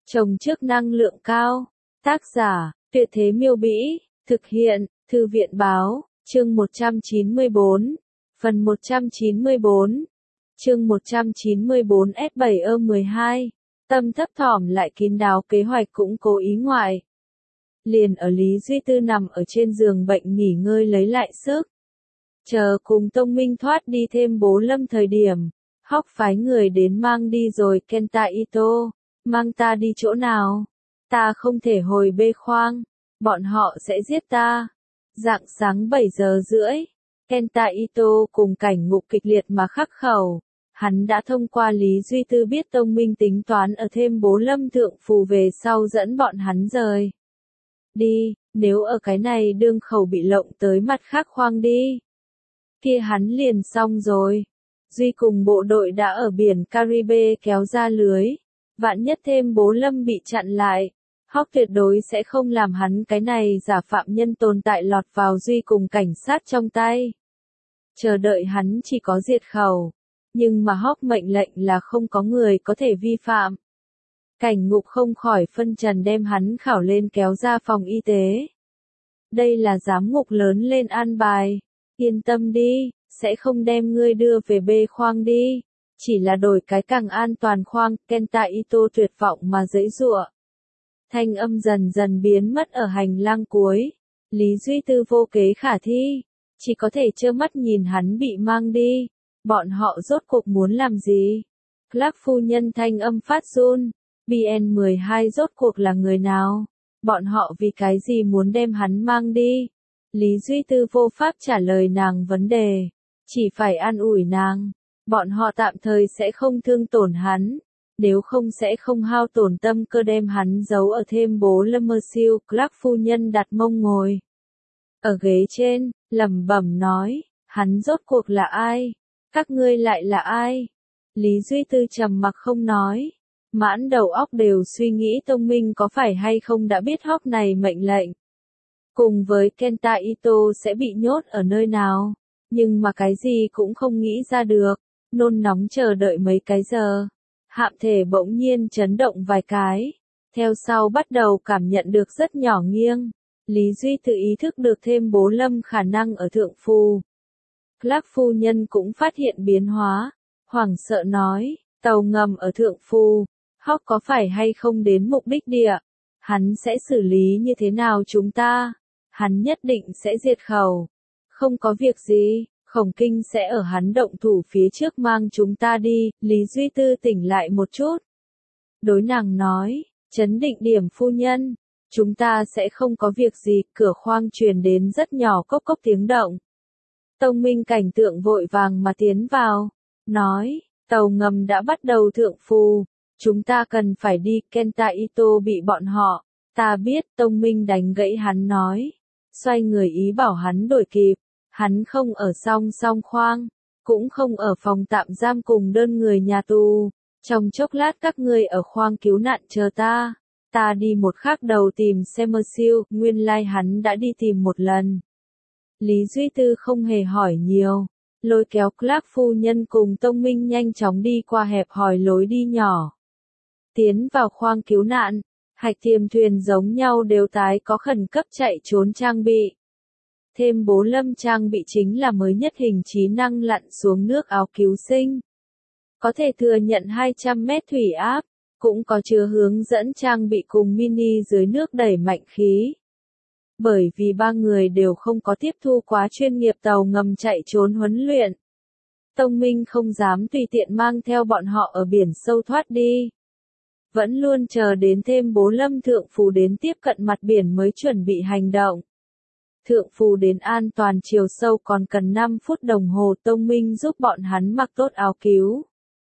Trồng trước năng lượng cao. Tác giả, Tuyệt Thế Miêu Bĩ, thực hiện, Thư viện Báo, chương 194, phần 194, chương 194 S7E12, tâm thấp thỏm lại kín đáo kế hoạch cũng cố ý ngoại. Liền ở Lý Duy Tư nằm ở trên giường bệnh nghỉ ngơi lấy lại sức. Chờ cùng Tông Minh thoát đi thêm Bố Lâm thời điểm, Hóc phái người đến mang đi rồi Kenta Ito, mang ta đi chỗ nào? Ta không thể hồi bê khoang, bọn họ sẽ giết ta. Rạng sáng 7 giờ rưỡi, Kenta Ito cùng cảnh ngục kịch liệt mà khắc khẩu. Hắn đã thông qua Lý Duy Tư biết Tông Minh tính toán ở thêm Bố Lâm thượng phù về sau dẫn bọn hắn rời đi, nếu ở cái này đương khẩu bị lộng tới mặt khác khoang đi. Kia hắn liền xong rồi. Duy cùng bộ đội đã ở biển Caribe kéo ra lưới. Vạn nhất thêm Bố Lâm bị chặn lại. Hóc tuyệt đối sẽ không làm hắn cái này giả phạm nhân tồn tại lọt vào Duy cùng cảnh sát trong tay. Chờ đợi hắn chỉ có diệt khẩu. Nhưng mà Hóc mệnh lệnh là không có người có thể vi phạm. Cảnh ngục không khỏi phân trần đem hắn khảo lên kéo ra phòng y tế. Đây là giám ngục lớn lên an bài. Yên tâm đi, sẽ không đem ngươi đưa về bê khoang đi. Chỉ là đổi cái càng an toàn khoang. Kenta Ito tuyệt vọng mà giãy giụa. Thanh âm dần dần biến mất ở hành lang cuối. Lý Duy Tư vô kế khả thi. Chỉ có thể trơ mắt nhìn hắn bị mang đi. Bọn họ rốt cuộc muốn làm gì? Clark phu nhân thanh âm phát run. BN12 rốt cuộc là người nào? Bọn họ vì cái gì muốn đem hắn mang đi? Lý Duy Tư vô pháp trả lời nàng vấn đề. Chỉ phải an ủi nàng. Bọn họ tạm thời sẽ không thương tổn hắn. Nếu không sẽ không hao tổn tâm cơ đem hắn giấu ở thêm Bố Lâm mơ siêu. Clark phu nhân đặt mông ngồi ở ghế trên, lẩm bẩm nói, hắn rốt cuộc là ai? Các ngươi lại là ai? Lý Duy Tư trầm mặc không nói. Mãn đầu óc đều suy nghĩ Tông Minh có phải hay không đã biết Hóc này mệnh lệnh. Cùng với Kenta Ito sẽ bị nhốt ở nơi nào. Nhưng mà cái gì cũng không nghĩ ra được. Nôn nóng chờ đợi mấy cái giờ. Hạm thể bỗng nhiên chấn động vài cái. Theo sau bắt đầu cảm nhận được rất nhỏ nghiêng. Lý Duy tự ý thức được thêm Bố Lâm khả năng ở thượng phù. Clark phu nhân cũng phát hiện biến hóa. Hoảng sợ nói, tàu ngầm ở thượng phù. Hóc có phải hay không đến mục đích địa? Hắn sẽ xử lý như thế nào chúng ta? Hắn nhất định sẽ diệt khẩu. Không có việc gì, Khổng Kinh sẽ ở hắn động thủ phía trước mang chúng ta đi. Lý Duy Tư tỉnh lại một chút. Đối nàng nói, trấn định điểm phu nhân. Chúng ta sẽ không có việc gì. Cửa khoang truyền đến rất nhỏ cốc cốc tiếng động. Tông Minh cảnh tượng vội vàng mà tiến vào. Nói, tàu ngầm đã bắt đầu thượng phù. Chúng ta cần phải đi. Kenta Ito bị bọn họ. Ta biết. Tông Minh đánh gãy hắn nói. Xoay người ý bảo hắn đổi kịp. Hắn không ở song khoang. Cũng không ở phòng tạm giam cùng đơn người nhà tù. Trong chốc lát các ngươi ở khoang cứu nạn chờ ta. Ta đi một khác đầu tìm xem mơ siêu. Nguyên lai hắn đã đi tìm một lần. Lý Duy Tư không hề hỏi nhiều. Lôi kéo Clark phu nhân cùng Tông Minh nhanh chóng đi qua hẹp hòi lối đi nhỏ. Tiến vào khoang cứu nạn. Hạch tiềm thuyền giống nhau đều tái có khẩn cấp chạy trốn trang bị. Thêm Bố Lâm trang bị chính là mới nhất hình trí năng lặn xuống nước áo cứu sinh. Có thể thừa nhận 200 mét thủy áp. Cũng có chứa hướng dẫn trang bị cùng mini dưới nước đẩy mạnh khí. Bởi vì ba người đều không có tiếp thu quá chuyên nghiệp tàu ngầm chạy trốn huấn luyện. Tông Minh không dám tùy tiện mang theo bọn họ ở biển sâu thoát đi. Vẫn luôn chờ đến thêm Bố Lâm thượng phù đến tiếp cận mặt biển mới chuẩn bị hành động. Thượng phù đến an toàn chiều sâu còn cần 5 phút đồng hồ. Tông Minh giúp bọn hắn mặc tốt áo cứu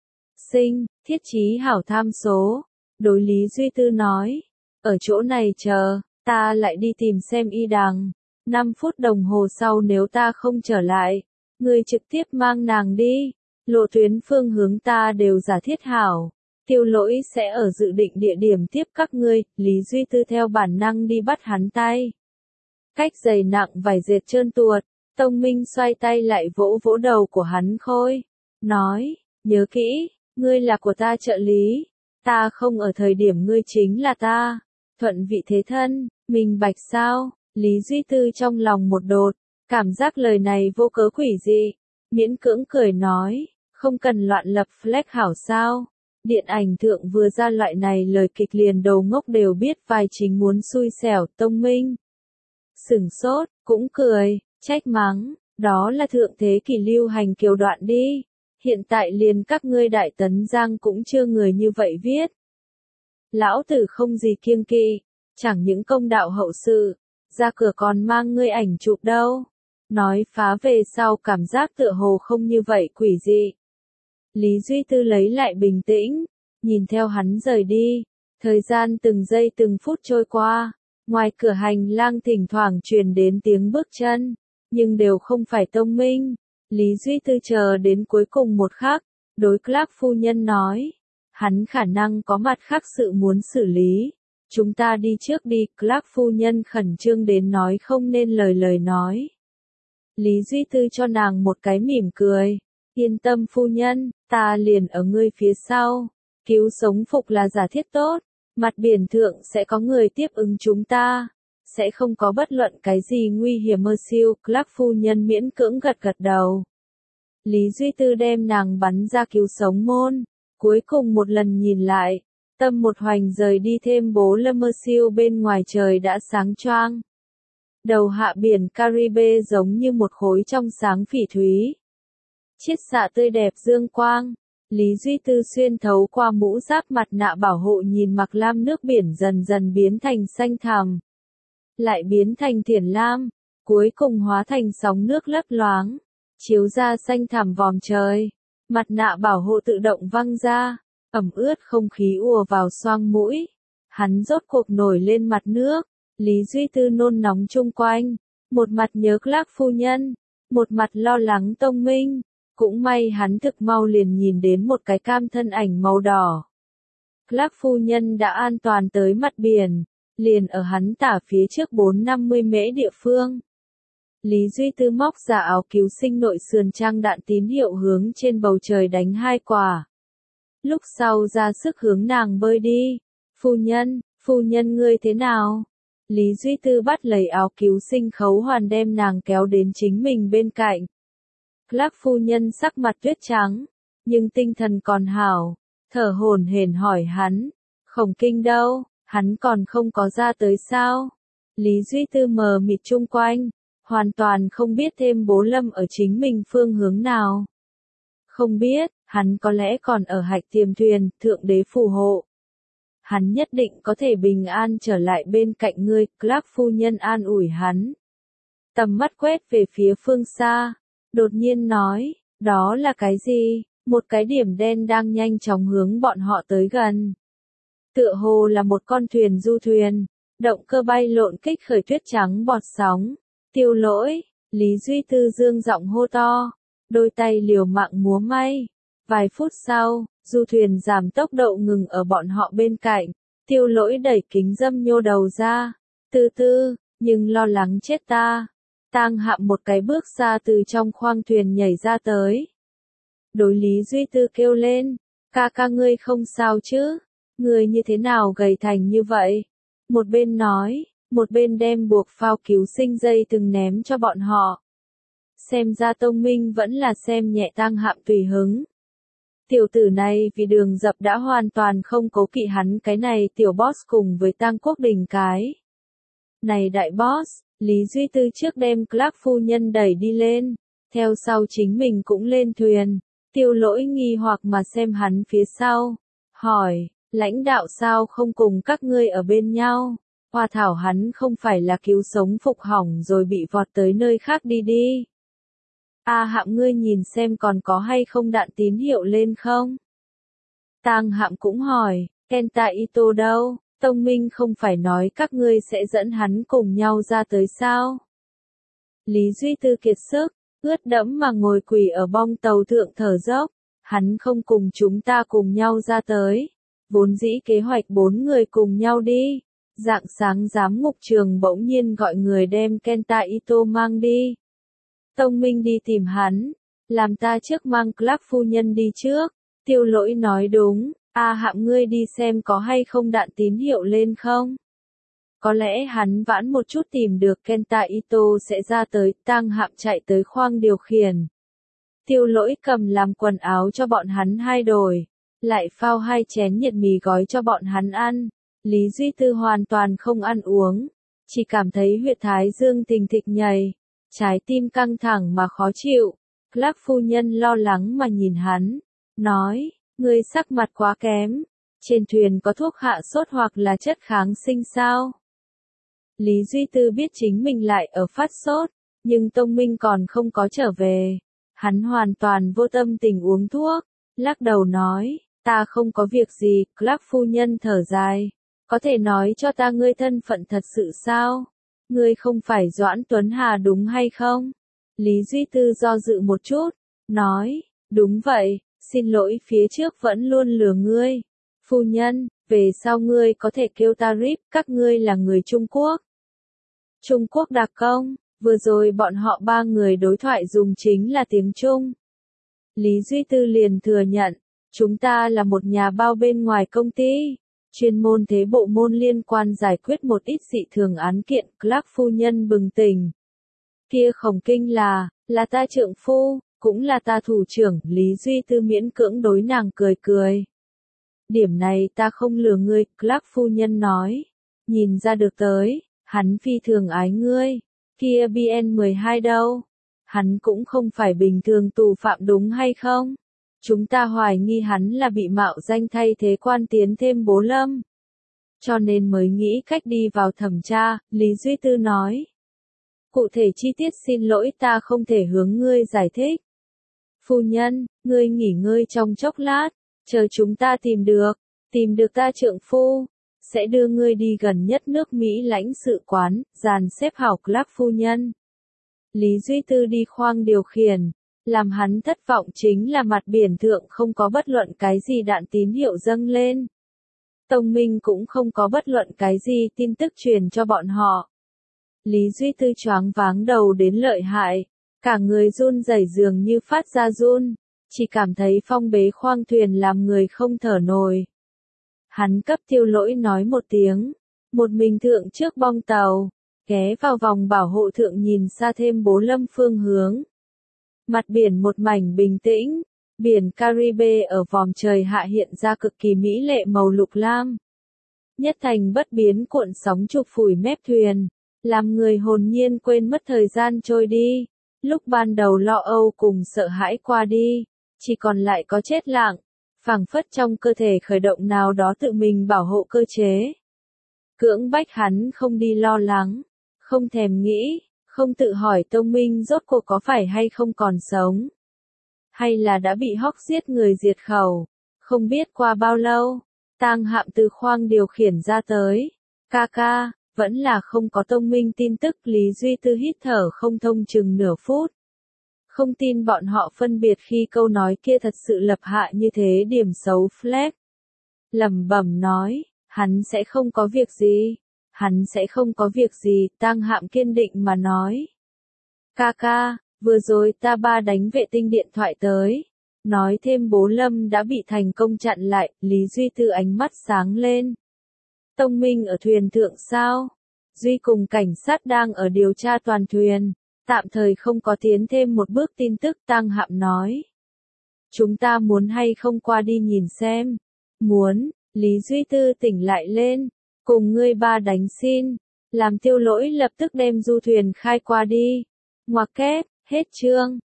sinh, thiết chí hảo tham số. Đối Lý Duy Tư nói, ở chỗ này chờ, ta lại đi tìm xem y đằng. 5 phút đồng hồ sau nếu ta không trở lại, ngươi trực tiếp mang nàng đi. Lộ tuyến phương hướng ta đều giả thiết hảo. Tiêu Lỗi sẽ ở dự định địa điểm tiếp các ngươi. Lý Duy Tư theo bản năng đi bắt hắn tay. Cách giày nặng vải dệt trơn tuột. Tông Minh xoay tay lại vỗ vỗ đầu của hắn khôi. Nói, nhớ kỹ, ngươi là của ta trợ lý. Ta không ở thời điểm ngươi chính là ta. Thuận vị thế thân, minh bạch sao? Lý Duy Tư trong lòng một đột, cảm giác lời này vô cớ quỷ dị. Miễn cưỡng cười nói, không cần loạn lập flag hảo sao. Điện ảnh thượng vừa ra loại này lời kịch liền đầu ngốc đều biết vai chính muốn xui xẻo Tông Minh. Sửng sốt, cũng cười, trách mắng, đó là thượng thế kỷ lưu hành kiều đoạn đi. Hiện tại liền các ngươi Đại Tấn Giang cũng chưa người như vậy viết. Lão tử không gì kiêng kỵ, chẳng những công đạo hậu sự, ra cửa còn mang ngươi ảnh chụp đâu. Nói phá về sau cảm giác tựa hồ không như vậy quỷ dị. Lý Duy Tư lấy lại bình tĩnh, nhìn theo hắn rời đi, thời gian từng giây từng phút trôi qua, ngoài cửa hành lang thỉnh thoảng truyền đến tiếng bước chân, nhưng đều không phải Tông Minh. Lý Duy Tư chờ đến cuối cùng một khắc, đối Clark phu nhân nói, hắn khả năng có mặt khác sự muốn xử lý. Chúng ta đi trước đi, Clark phu nhân khẩn trương đến nói không nên lời nói. Lý Duy Tư cho nàng một cái mỉm cười, yên tâm phu nhân, ta liền ở ngươi phía sau, cứu sống phục là giả thiết tốt, mặt biển thượng sẽ có người tiếp ứng chúng ta, sẽ không có bất luận cái gì nguy hiểm mơ siêu, Clark phu nhân miễn cưỡng gật đầu. Lý Duy Tư đem nàng bắn ra cứu sống môn, cuối cùng một lần nhìn lại, tâm một hoành rời đi thêm bố lâm mơ siêu bên ngoài trời đã sáng choang. Đầu hạ biển Caribe giống như một khối trong sáng phỉ thúy. Chiết xạ tươi đẹp dương quang, Lý Duy Tư xuyên thấu qua mũ giáp mặt nạ bảo hộ nhìn mặc lam nước biển dần dần biến thành xanh thẳm, lại biến thành thiển lam, cuối cùng hóa thành sóng nước lấp loáng, chiếu ra xanh thẳm vòm trời. Mặt nạ bảo hộ tự động văng ra, ẩm ướt không khí ùa vào xoang mũi. Hắn rốt cuộc nổi lên mặt nước, Lý Duy Tư nôn nóng chung quanh, một mặt nhớ Clark phu nhân, một mặt lo lắng Tông Minh. Cũng may hắn thực mau liền nhìn đến một cái cam thân ảnh màu đỏ. Clark phu nhân đã an toàn tới mặt biển, liền ở hắn tả phía trước 450 mễ địa phương. Lý Duy Tư móc ra áo cứu sinh nội sườn trang đạn tín hiệu hướng trên bầu trời đánh 2 quả. Lúc sau ra sức hướng nàng bơi đi. Phu nhân ngươi thế nào? Lý Duy Tư bắt lấy áo cứu sinh khấu hoàn đem nàng kéo đến chính mình bên cạnh. Clark phu nhân sắc mặt tuyết trắng, nhưng tinh thần còn hảo, thở hổn hển hỏi hắn, Khổng Kinh đâu, hắn còn không có ra tới sao? Lý Duy Tư mờ mịt chung quanh, hoàn toàn không biết thêm bố lâm ở chính mình phương hướng nào. Không biết, hắn có lẽ còn ở hạch tiềm thuyền, thượng đế phù hộ. Hắn nhất định có thể bình an trở lại bên cạnh ngươi, Clark phu nhân an ủi hắn. Tầm mắt quét về phía phương xa, đột nhiên nói, đó là cái gì? Một cái điểm đen đang nhanh chóng hướng bọn họ tới gần. Tựa hồ là một con thuyền du thuyền, động cơ bay lộn kích khởi tuyết trắng bọt sóng. Tiêu Lỗi, Lý Duy Tư dương giọng hô to, đôi tay liều mạng múa may. Vài phút sau, du thuyền giảm tốc độ ngừng ở bọn họ bên cạnh. Tiêu Lỗi đẩy kính dâm nhô đầu ra, từ từ, nhưng lo lắng chết ta. Tang Hạm một cái bước xa từ trong khoang thuyền nhảy ra tới. Đối Lý Duy Tư kêu lên, ca ca ngươi không sao chứ? Ngươi như thế nào gầy thành như vậy? Một bên nói, một bên đem buộc phao cứu sinh dây từng ném cho bọn họ. Xem ra Tông Minh vẫn là xem nhẹ Tang Hạm tùy hứng. Tiểu tử này vì đường dập đã hoàn toàn không cố kỵ hắn cái này tiểu boss cùng với Tang Quốc Đình cái. Này đại boss, Lý Duy Tư trước đem Clark phu nhân đẩy đi lên, theo sau chính mình cũng lên thuyền. Tiêu Lỗi nghi hoặc mà xem hắn phía sau, hỏi, lãnh đạo sao không cùng các ngươi ở bên nhau? Hoa thảo hắn không phải là cứu sống phục hỏng rồi bị vọt tới nơi khác đi. Hạm ngươi nhìn xem còn có hay không đạn tín hiệu lên không? Tang Hạm cũng hỏi, Kenta Ito đâu? Tông Minh không phải nói các ngươi sẽ dẫn hắn cùng nhau ra tới sao? Lý Duy Tư kiệt sức, ướt đẫm mà ngồi quỳ ở bong tàu thượng thở dốc, hắn không cùng chúng ta cùng nhau ra tới. Vốn dĩ kế hoạch 4 người cùng nhau đi. Rạng sáng giám ngục trường bỗng nhiên gọi người đem Kenta Ito mang đi. Tông Minh đi tìm hắn, làm ta trước mang Clark phu nhân đi trước. Tiêu Lỗi nói đúng, A Hạm ngươi đi xem có hay không đạn tín hiệu lên không? Có lẽ hắn vãn một chút tìm được Kenta Ito sẽ ra tới, Tang Hạm chạy tới khoang điều khiển. Tiêu Lỗi cầm làm quần áo cho bọn hắn 2 đổi, lại phao 2 chén nhiệt mì gói cho bọn hắn ăn. Lý Duy Tư hoàn toàn không ăn uống, chỉ cảm thấy huyệt thái dương thình thịch nhảy, trái tim căng thẳng mà khó chịu. Clark phu nhân lo lắng mà nhìn hắn, nói, ngươi sắc mặt quá kém, trên thuyền có thuốc hạ sốt hoặc là chất kháng sinh sao? Lý Duy Tư biết chính mình lại ở phát sốt, nhưng Tông Minh còn không có trở về. Hắn hoàn toàn vô tâm tình uống thuốc, lắc đầu nói, ta không có việc gì. Clark phu nhân thở dài, có thể nói cho ta ngươi thân phận thật sự sao? Ngươi không phải Doãn Tuấn Hà đúng hay không? Lý Duy Tư do dự một chút, nói, đúng vậy, xin lỗi phía trước vẫn luôn lừa ngươi. Phu nhân, về sau ngươi có thể kêu ta Rip, các ngươi là người Trung Quốc. Trung Quốc đặc công, vừa rồi bọn họ 3 người đối thoại dùng chính là tiếng Trung. Lý Duy Tư liền thừa nhận, chúng ta là một nhà bao bên ngoài công ty, chuyên môn thế bộ môn liên quan giải quyết một ít dị thường án kiện. Clark phu nhân bừng tỉnh. Kia Khổng Kinh là ta trượng phu, cũng là ta thủ trưởng. Lý Duy Tư miễn cưỡng đối nàng cười cười. Điểm này ta không lừa ngươi, Clark phu nhân nói, nhìn ra được tới, hắn phi thường ái ngươi. Kia BN12 đâu? Hắn cũng không phải bình thường tù phạm đúng hay không? Chúng ta hoài nghi hắn là bị mạo danh thay thế quan tiến thêm Bố Lâm. Cho nên mới nghĩ cách đi vào thẩm tra, Lý Duy Tư nói. Cụ thể chi tiết xin lỗi ta không thể hướng ngươi giải thích. Phu nhân, ngươi nghỉ ngơi trong chốc lát, chờ chúng ta tìm được ta trượng phu, sẽ đưa ngươi đi gần nhất nước Mỹ lãnh sự quán, dàn xếp hảo. Clark phu nhân. Lý Duy Tư đi khoang điều khiển, làm hắn thất vọng chính là mặt biển thượng không có bất luận cái gì đạn tín hiệu dâng lên. Tông Minh cũng không có bất luận cái gì tin tức truyền cho bọn họ. Lý Duy Tư choáng váng đầu đến lợi hại, cả người run rẩy dường như phát ra run, chỉ cảm thấy phong bế khoang thuyền làm người không thở nổi. Hắn cấp Tiêu Lỗi nói một tiếng, một mình thượng trước bong tàu, ghé vào vòng bảo hộ thượng nhìn xa thêm Bố Lâm phương hướng. Mặt biển một mảnh bình tĩnh, biển Caribe ở vòm trời hạ hiện ra cực kỳ mỹ lệ màu lục lam. Nhất thành bất biến cuộn sóng chụp phủi mép thuyền, làm người hồn nhiên quên mất thời gian trôi đi. Lúc ban đầu lo âu cùng sợ hãi qua đi, chỉ còn lại có chết lặng, phảng phất trong cơ thể khởi động nào đó tự mình bảo hộ cơ chế. Cưỡng bách hắn không đi lo lắng, không thèm nghĩ, không tự hỏi Tông Minh rốt cuộc có phải hay không còn sống. Hay là đã bị hóc giết người diệt khẩu. Không biết qua bao lâu, Tang Hạm từ khoang điều khiển ra tới. Ca, vẫn là không có Tông Minh tin tức. Lý Duy Tư hít thở không thông chừng nửa phút. Không tin bọn họ phân biệt khi câu nói kia thật sự lập hạ như thế điểm xấu flag. Lẩm bẩm nói, hắn sẽ không có việc gì. Hắn sẽ không có việc gì, Tang Hạm kiên định mà nói. Ca, vừa rồi ta ba đánh vệ tinh điện thoại tới. Nói thêm Bố Lâm đã bị thành công chặn lại. Lý Duy Tư ánh mắt sáng lên. Tông Minh ở thuyền thượng sao? Duy cùng cảnh sát đang ở điều tra toàn thuyền. Tạm thời không có tiến thêm một bước tin tức. Tang Hạm nói. Chúng ta muốn hay không qua đi nhìn xem? Muốn. Lý Duy Tư tỉnh lại lên. Cùng ngươi ba đánh xin. Làm Tiêu Lỗi lập tức đem du thuyền khai qua đi. Ngoặc kép, hết chương.